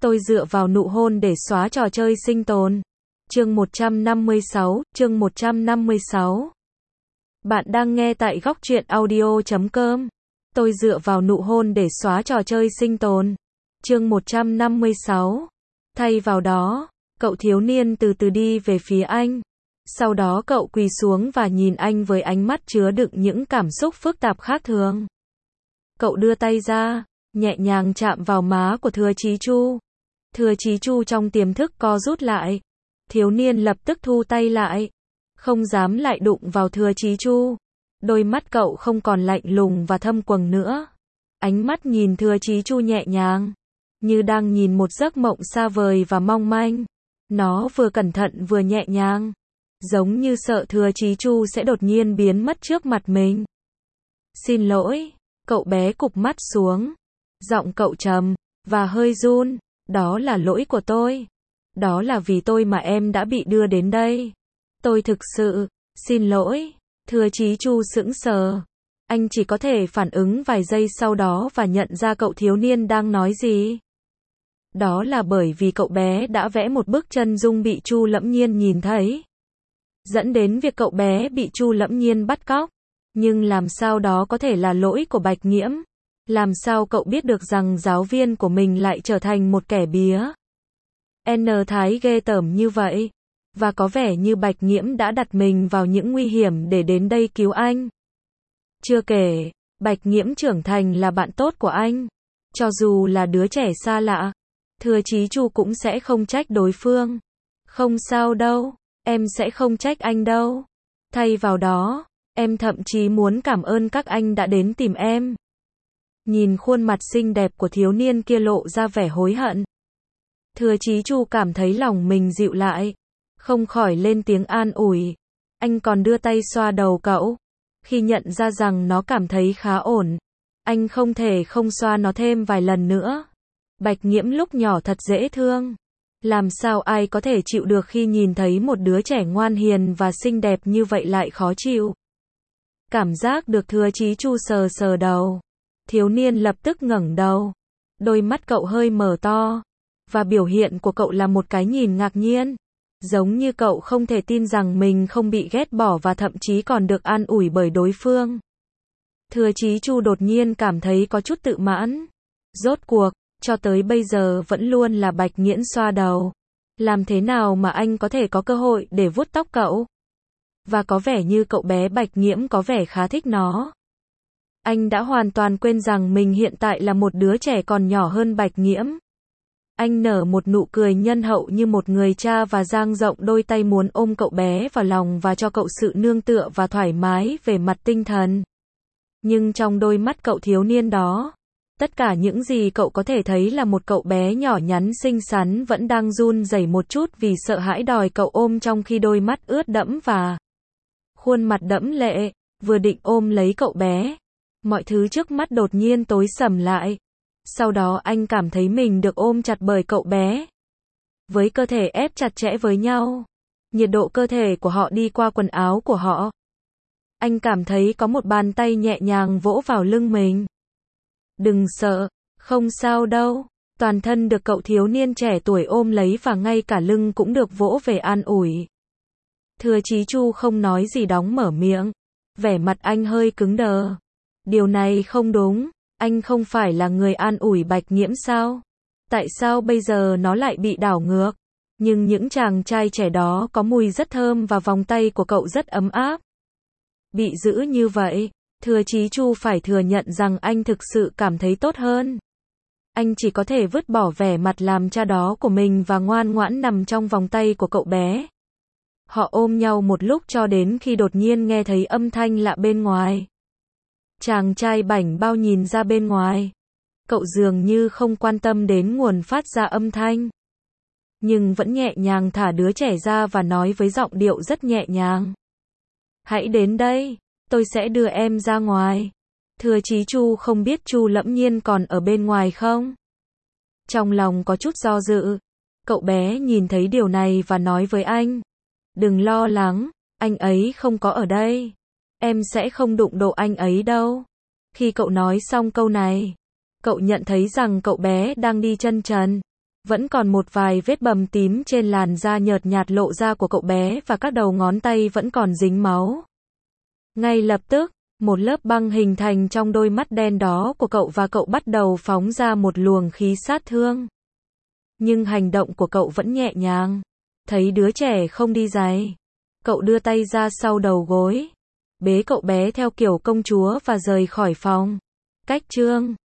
Tôi dựa vào nụ hôn để xóa trò chơi sinh tồn. Chương 156. Bạn đang nghe tại góc truyện audio.com. Tôi dựa vào nụ hôn để xóa trò chơi sinh tồn. Chương 156. Thay vào đó, cậu thiếu niên từ từ đi về phía anh. Sau đó cậu quỳ xuống và nhìn anh với ánh mắt chứa đựng những cảm xúc phức tạp khác thường. Cậu đưa tay ra, nhẹ nhàng chạm vào má của Thừa Chí Chu. Thừa Chí Chu trong tiềm thức co rút lại. Thiếu niên lập tức thu tay lại, không dám lại đụng vào Thừa Chí Chu. Đôi mắt cậu không còn lạnh lùng và thâm quầng nữa. Ánh mắt nhìn Thừa Chí Chu nhẹ nhàng, như đang nhìn một giấc mộng xa vời và mong manh. Nó vừa cẩn thận vừa nhẹ nhàng, giống như sợ Thừa Chí Chu sẽ đột nhiên biến mất trước mặt mình. Xin lỗi, cậu bé cụp mắt xuống. Giọng cậu trầm và hơi run. Đó là lỗi của tôi. Đó là vì tôi mà em đã bị đưa đến đây. Tôi thực sự xin lỗi. Thừa Chí Chu sững sờ. Anh chỉ có thể phản ứng vài giây sau đó và nhận ra cậu thiếu niên đang nói gì. Đó là bởi vì cậu bé đã vẽ một bức chân dung bị Chu Lẫm Nhiên nhìn thấy, dẫn đến việc cậu bé bị Chu Lẫm Nhiên bắt cóc. Nhưng làm sao đó có thể là lỗi của Bạch Nghiễm? Làm sao cậu biết được rằng giáo viên của mình lại trở thành một kẻ bía? N Thái ghê tởm như vậy. Và có vẻ như Bạch Nghiễm đã đặt mình vào những nguy hiểm để đến đây cứu anh. Chưa kể, Bạch Nghiễm trưởng thành là bạn tốt của anh. Cho dù là đứa trẻ xa lạ, Thừa Chí Chu cũng sẽ không trách đối phương. Không sao đâu, em sẽ không trách anh đâu. Thay vào đó, em thậm chí muốn cảm ơn các anh đã đến tìm em. Nhìn khuôn mặt xinh đẹp của thiếu niên kia lộ ra vẻ hối hận. Thừa Chí Chu cảm thấy lòng mình dịu lại, không khỏi lên tiếng an ủi. Anh còn đưa tay xoa đầu cậu. Khi nhận ra rằng nó cảm thấy khá ổn, anh không thể không xoa nó thêm vài lần nữa. Bạch Nghiễm lúc nhỏ thật dễ thương. Làm sao ai có thể chịu được khi nhìn thấy một đứa trẻ ngoan hiền và xinh đẹp như vậy lại khó chịu. Cảm giác được Thừa Chí Chu sờ sờ đầu. Thiếu niên lập tức ngẩng đầu. Đôi mắt cậu hơi mở to. Và biểu hiện của cậu là một cái nhìn ngạc nhiên. Giống như cậu không thể tin rằng mình không bị ghét bỏ và thậm chí còn được an ủi bởi đối phương. Thừa Chí Chu đột nhiên cảm thấy có chút tự mãn. Rốt cuộc, cho tới bây giờ vẫn luôn là Bạch Nghiễm xoa đầu. Làm thế nào mà anh có thể có cơ hội để vuốt tóc cậu? Và có vẻ như cậu bé Bạch Nghiễm có vẻ khá thích nó. Anh đã hoàn toàn quên rằng mình hiện tại là một đứa trẻ còn nhỏ hơn Bạch Nghiễm. Anh nở một nụ cười nhân hậu như một người cha và dang rộng đôi tay muốn ôm cậu bé vào lòng và cho cậu sự nương tựa và thoải mái về mặt tinh thần. Nhưng trong đôi mắt cậu thiếu niên đó, tất cả những gì cậu có thể thấy là một cậu bé nhỏ nhắn xinh xắn vẫn đang run rẩy một chút vì sợ hãi đòi cậu ôm, trong khi đôi mắt ướt đẫm và khuôn mặt đẫm lệ. Vừa định ôm lấy cậu bé, mọi thứ trước mắt đột nhiên tối sầm lại. Sau đó anh cảm thấy mình được ôm chặt bởi cậu bé. Với cơ thể ép chặt chẽ với nhau, nhiệt độ cơ thể của họ đi qua quần áo của họ. Anh cảm thấy có một bàn tay nhẹ nhàng vỗ vào lưng mình. Đừng sợ, không sao đâu. Toàn thân được cậu thiếu niên trẻ tuổi ôm lấy và ngay cả lưng cũng được vỗ về an ủi. Thừa Chí Chu không nói gì, đóng mở miệng. Vẻ mặt anh hơi cứng đờ. Điều này không đúng. Anh không phải là người an ủi Bạch Nghiễm sao? Tại sao bây giờ nó lại bị đảo ngược? Nhưng những chàng trai trẻ đó có mùi rất thơm và vòng tay của cậu rất ấm áp. Bị giữ như vậy, Thừa Chí Chu phải thừa nhận rằng anh thực sự cảm thấy tốt hơn. Anh chỉ có thể vứt bỏ vẻ mặt làm cha đó của mình và ngoan ngoãn nằm trong vòng tay của cậu bé. Họ ôm nhau một lúc cho đến khi đột nhiên nghe thấy âm thanh lạ bên ngoài. Chàng trai bảnh bao nhìn ra bên ngoài. Cậu dường như không quan tâm đến nguồn phát ra âm thanh, nhưng vẫn nhẹ nhàng thả đứa trẻ ra và nói với giọng điệu rất nhẹ nhàng. Hãy đến đây, tôi sẽ đưa em ra ngoài. Thừa Chí Chu không biết Chu Lẫm Nhiên còn ở bên ngoài không? Trong lòng có chút do dự. Cậu bé nhìn thấy điều này và nói với anh. Đừng lo lắng, anh ấy không có ở đây. Em sẽ không đụng độ anh ấy đâu. Khi cậu nói xong câu này, cậu nhận thấy rằng cậu bé đang đi chân trần. Vẫn còn một vài vết bầm tím trên làn da nhợt nhạt lộ ra của cậu bé và các đầu ngón tay vẫn còn dính máu. Ngay lập tức, một lớp băng hình thành trong đôi mắt đen đó của cậu và cậu bắt đầu phóng ra một luồng khí sát thương. Nhưng hành động của cậu vẫn nhẹ nhàng. Thấy đứa trẻ không đi giày, cậu đưa tay ra sau đầu gối, bế cậu bé theo kiểu công chúa và rời khỏi phòng. Cách chương